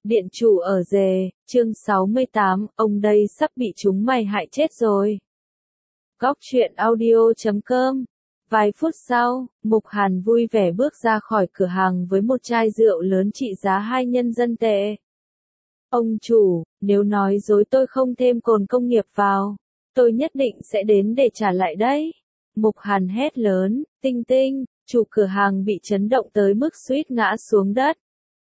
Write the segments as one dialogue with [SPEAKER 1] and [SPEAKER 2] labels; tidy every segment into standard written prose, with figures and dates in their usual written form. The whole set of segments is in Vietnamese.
[SPEAKER 1] Điện chủ ở rề, chương 68, ông đây sắp bị chúng mày hại chết rồi. Góc truyện audio.com. Vài phút sau, Mục Hàn vui vẻ bước ra khỏi cửa hàng với một chai rượu lớn trị giá 2 nhân dân tệ. Ông chủ, nếu nói dối tôi không thêm cồn công nghiệp vào, tôi nhất định sẽ đến để trả lại đấy. Mục Hàn hét lớn, tinh tinh, chủ cửa hàng bị chấn động tới mức suýt ngã xuống đất.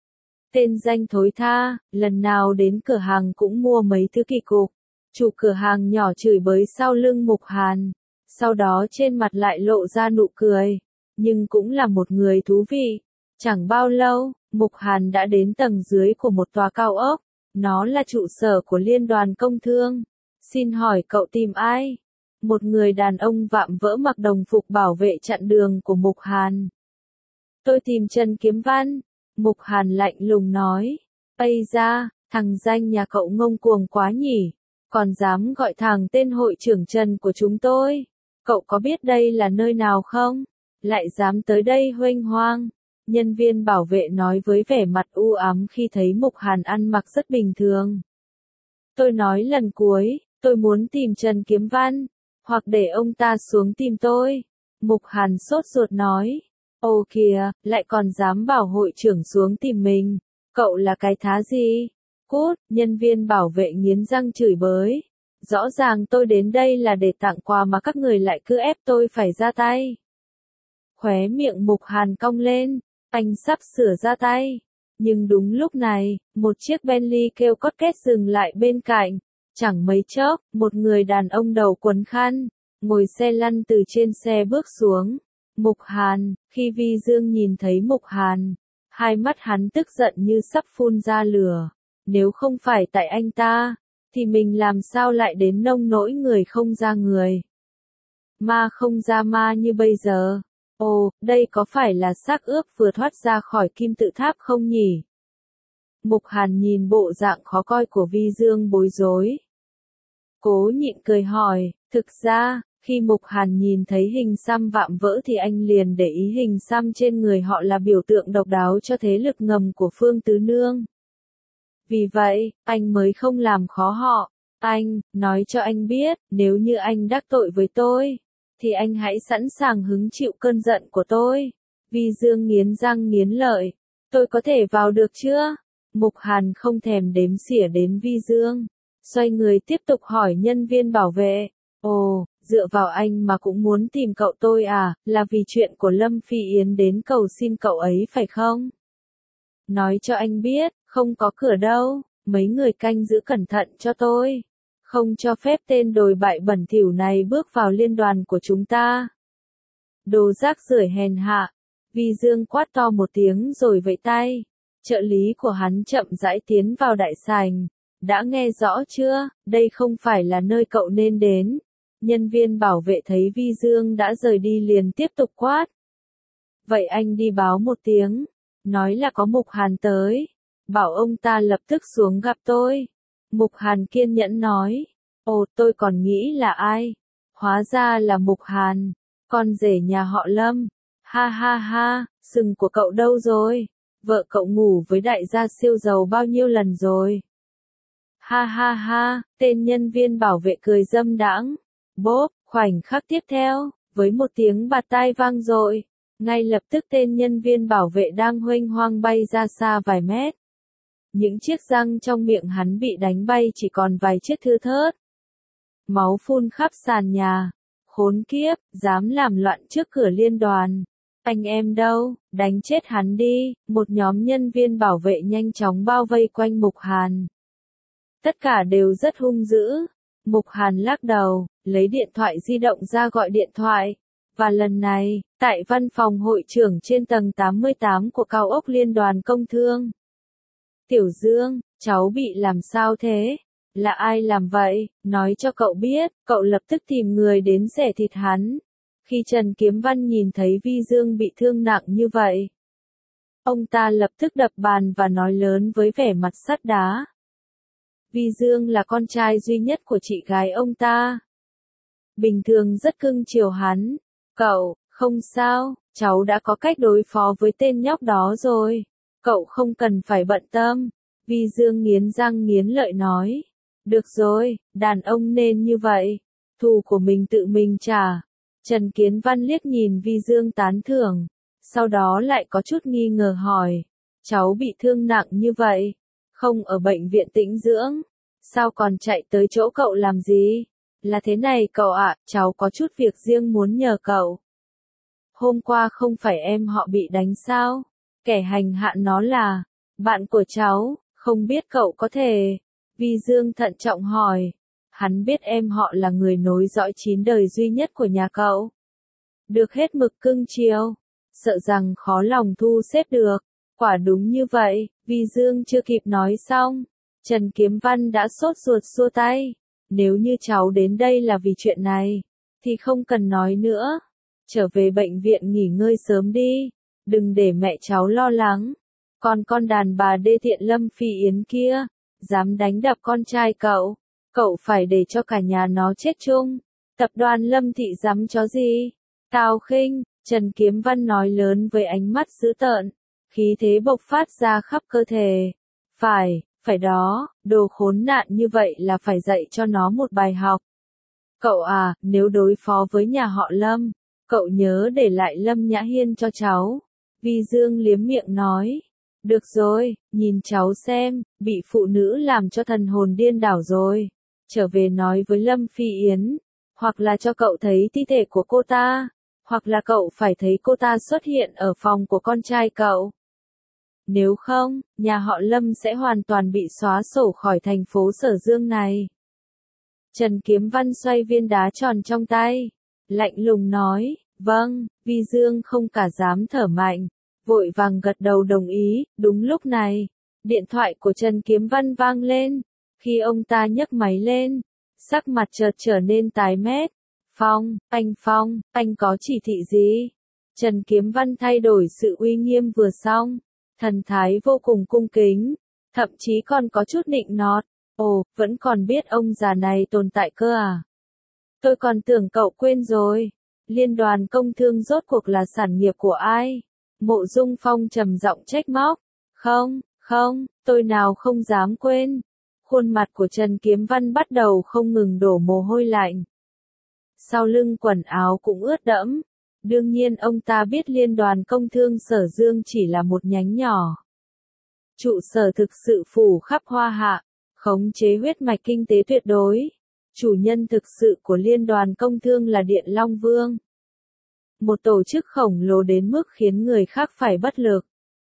[SPEAKER 1] Tên danh thối tha, lần nào đến cửa hàng cũng mua mấy thứ kỳ cục. Chủ cửa hàng nhỏ chửi bới sau lưng Mục Hàn, sau đó trên mặt lại lộ ra nụ cười, nhưng cũng là một người thú vị. Chẳng bao lâu, Mục Hàn đã đến tầng dưới của một tòa cao ốc, nó là trụ sở của Liên đoàn Công thương. Xin hỏi cậu tìm ai? Một người đàn ông vạm vỡ mặc đồng phục bảo vệ chặn đường của Mục Hàn. Tôi tìm Trần Kiếm Văn. Mục Hàn lạnh lùng nói. Ây da, thằng danh nhà cậu ngông cuồng quá nhỉ, còn dám gọi thằng tên hội trưởng Trần của chúng tôi. Cậu có biết đây là nơi nào không? Lại dám tới đây huênh hoang. Nhân viên bảo vệ nói với vẻ mặt u ám khi thấy Mục Hàn ăn mặc rất bình thường. Tôi nói lần cuối, tôi muốn tìm Trần Kiếm Văn, hoặc để ông ta xuống tìm tôi. Mục Hàn sốt ruột nói. Ồ kìa, lại còn dám bảo hội trưởng xuống tìm mình. Cậu là cái thá gì? Cút, nhân viên bảo vệ nghiến răng chửi bới. Rõ ràng tôi đến đây là để tặng quà mà các người lại cứ ép tôi phải ra tay. Khóe miệng Mục Hàn cong lên, anh sắp sửa ra tay. Nhưng đúng lúc này, một chiếc Bentley kêu cót két dừng lại bên cạnh. Chẳng mấy chốc, một người đàn ông đầu quấn khăn, ngồi xe lăn từ trên xe bước xuống. Mục Hàn, khi Vi Dương nhìn thấy Mục Hàn, hai mắt hắn tức giận như sắp phun ra lửa. Nếu không phải tại anh ta, thì mình làm sao lại đến nông nỗi người không ra người, ma không ra ma như bây giờ. Ồ, đây có phải là xác ướp vừa thoát ra khỏi kim tự tháp không nhỉ? Mục Hàn nhìn bộ dạng khó coi của Vi Dương bối rối. Cố nhịn cười hỏi, thực ra, khi Mục Hàn nhìn thấy hình xăm vạm vỡ thì anh liền để ý hình xăm trên người họ là biểu tượng độc đáo cho thế lực ngầm của Phương Tứ Nương. Vì vậy, anh mới không làm khó họ. Anh, nói cho anh biết, nếu như anh đắc tội với tôi, thì anh hãy sẵn sàng hứng chịu cơn giận của tôi. Vi Dương nghiến răng nghiến lợi. Tôi có thể vào được chưa? Mục Hàn không thèm đếm xỉa đến Vi Dương. Xoay người tiếp tục hỏi nhân viên bảo vệ. Ồ, dựa vào anh mà cũng muốn tìm cậu tôi à, là vì chuyện của Lâm Phi Yến đến cầu xin cậu ấy phải không? Nói cho anh biết, không có cửa đâu, mấy người canh giữ cẩn thận cho tôi. Không cho phép tên đồi bại bẩn thỉu này bước vào liên đoàn của chúng ta. Đồ rác rưởi hèn hạ. Vi Dương quát to một tiếng rồi vẫy tay. Trợ lý của hắn chậm rãi tiến vào đại sảnh. Đã nghe rõ chưa, đây không phải là nơi cậu nên đến. Nhân viên bảo vệ thấy Vi Dương đã rời đi liền tiếp tục quát. Vậy anh đi báo một tiếng, nói là có Mục Hàn tới, bảo ông ta lập tức xuống gặp tôi. Mục Hàn kiên nhẫn nói. Ồ, tôi còn nghĩ là ai? Hóa ra là Mục Hàn, con rể nhà họ Lâm. Ha ha ha, sừng của cậu đâu rồi? Vợ cậu ngủ với đại gia siêu giàu bao nhiêu lần rồi? Ha ha ha, tên nhân viên bảo vệ cười dâm đãng. Bốp, khoảnh khắc tiếp theo, với một tiếng bạt tai vang dội, ngay lập tức tên nhân viên bảo vệ đang huênh hoang bay ra xa vài mét. Những chiếc răng trong miệng hắn bị đánh bay chỉ còn vài chiếc thưa thớt. Máu phun khắp sàn nhà. Khốn kiếp, dám làm loạn trước cửa liên đoàn. Anh em đâu, đánh chết hắn đi. Một nhóm nhân viên bảo vệ nhanh chóng bao vây quanh Mục Hàn. Tất cả đều rất hung dữ. Mục Hàn lắc đầu, lấy điện thoại di động ra gọi điện thoại. Và lần này, tại văn phòng hội trưởng trên tầng 88 của cao ốc Liên đoàn Công thương. Tiểu Dương, cháu bị làm sao thế? Là ai làm vậy? Nói cho cậu biết, cậu lập tức tìm người đến xẻ thịt hắn. Khi Trần Kiếm Văn nhìn thấy Vi Dương bị thương nặng như vậy, ông ta lập tức đập bàn và nói lớn với vẻ mặt sắt đá. Vi Dương là con trai duy nhất của chị gái ông ta. Bình thường rất cưng chiều hắn. Cậu, không sao, cháu đã có cách đối phó với tên nhóc đó rồi. Cậu không cần phải bận tâm. Vi Dương nghiến răng nghiến lợi nói. Được rồi, đàn ông nên như vậy. Thù của mình tự mình trả. Trần Kiến Văn liếc nhìn Vi Dương tán thưởng. Sau đó lại có chút nghi ngờ hỏi. Cháu bị thương nặng như vậy. Không ở bệnh viện tĩnh dưỡng. Sao còn chạy tới chỗ cậu làm gì? Là thế này cậu ạ, cháu có chút việc riêng muốn nhờ cậu. Hôm qua không phải em họ bị đánh sao? Kẻ hành hạ nó là bạn của cháu, không biết cậu có thể. Vi Dương thận trọng hỏi. Hắn biết em họ là người nối dõi 9 đời duy nhất của nhà cậu. Được hết mực cưng chiều. Sợ rằng khó lòng thu xếp được. Quả đúng như vậy, Vi Dương chưa kịp nói xong. Trần Kiếm Văn đã sốt ruột xua tay. Nếu như cháu đến đây là vì chuyện này, thì không cần nói nữa. Trở về bệnh viện nghỉ ngơi sớm đi. Đừng để mẹ cháu lo lắng. Còn con đàn bà đê tiện Lâm Phi Yến kia, dám đánh đập con trai cậu. Cậu phải để cho cả nhà nó chết chung. Tập đoàn Lâm Thị dám chó gì? Tào khinh, Trần Kiếm Văn nói lớn với ánh mắt dữ tợn. Khí thế bộc phát ra khắp cơ thể. Phải đó, đồ khốn nạn như vậy là phải dạy cho nó một bài học. Cậu à, nếu đối phó với nhà họ Lâm, cậu nhớ để lại Lâm Nhã Hiên cho cháu. Vi Dương liếm miệng nói. Được rồi, nhìn cháu xem, bị phụ nữ làm cho thần hồn điên đảo rồi. Trở về nói với Lâm Phi Yến, hoặc là cho cậu thấy thi thể của cô ta, hoặc là cậu phải thấy cô ta xuất hiện ở phòng của con trai cậu. Nếu không, nhà họ Lâm sẽ hoàn toàn bị xóa sổ khỏi thành phố Sở Dương này. Trần Kiếm Văn xoay viên đá tròn trong tay, lạnh lùng nói, vâng. Vi Dương không cả dám thở mạnh, vội vàng gật đầu đồng ý. Đúng lúc này, điện thoại của Trần Kiếm Văn vang lên. Khi ông ta nhấc máy lên, sắc mặt chợt trở nên tái mét. Phong, anh có chỉ thị gì? Trần Kiếm Văn thay đổi sự uy nghiêm vừa xong, thần thái vô cùng cung kính, thậm chí còn có chút nịnh nọt. Ồ, vẫn còn biết ông già này tồn tại cơ à? Tôi còn tưởng cậu quên rồi. Liên đoàn công thương rốt cuộc là sản nghiệp của ai? Mộ Dung Phong trầm giọng trách móc. Không, tôi nào không dám quên. Khuôn mặt của Trần Kiếm Văn bắt đầu không ngừng đổ mồ hôi lạnh. Sau lưng quần áo cũng ướt đẫm. Đương nhiên ông ta biết Liên đoàn công thương Sở Dương chỉ là một nhánh nhỏ. Trụ sở thực sự phủ khắp Hoa Hạ, khống chế huyết mạch kinh tế tuyệt đối. Chủ nhân thực sự của Liên đoàn công thương là Điện Long Vương. Một tổ chức khổng lồ đến mức khiến người khác phải bất lực.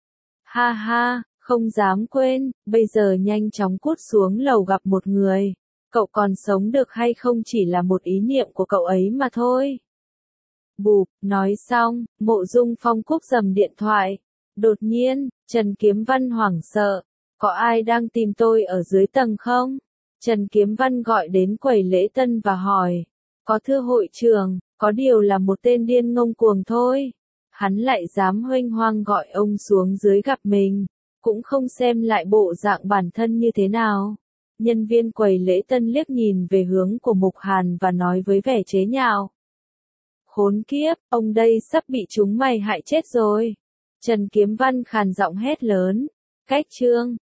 [SPEAKER 1] Ha ha, không dám quên, bây giờ nhanh chóng cút xuống lầu gặp một người. Cậu còn sống được hay không chỉ là một ý niệm của cậu ấy mà thôi. Bụp, nói xong, Mộ Dung Phong cúp dầm điện thoại. Đột nhiên, Trần Kiếm Văn hoảng sợ. Có ai đang tìm tôi ở dưới tầng không? Trần Kiếm Văn gọi đến quầy lễ tân và hỏi. Có thưa hội trưởng, có điều là một tên điên ngông cuồng thôi. Hắn lại dám huênh hoang gọi ông xuống dưới gặp mình. Cũng không xem lại bộ dạng bản thân như thế nào. Nhân viên quầy lễ tân liếc nhìn về hướng của Mục Hàn và nói với vẻ chế nhạo. Khốn kiếp, ông đây sắp bị chúng mày hại chết rồi. Trần Kiếm Văn khàn giọng hét lớn. Cách chương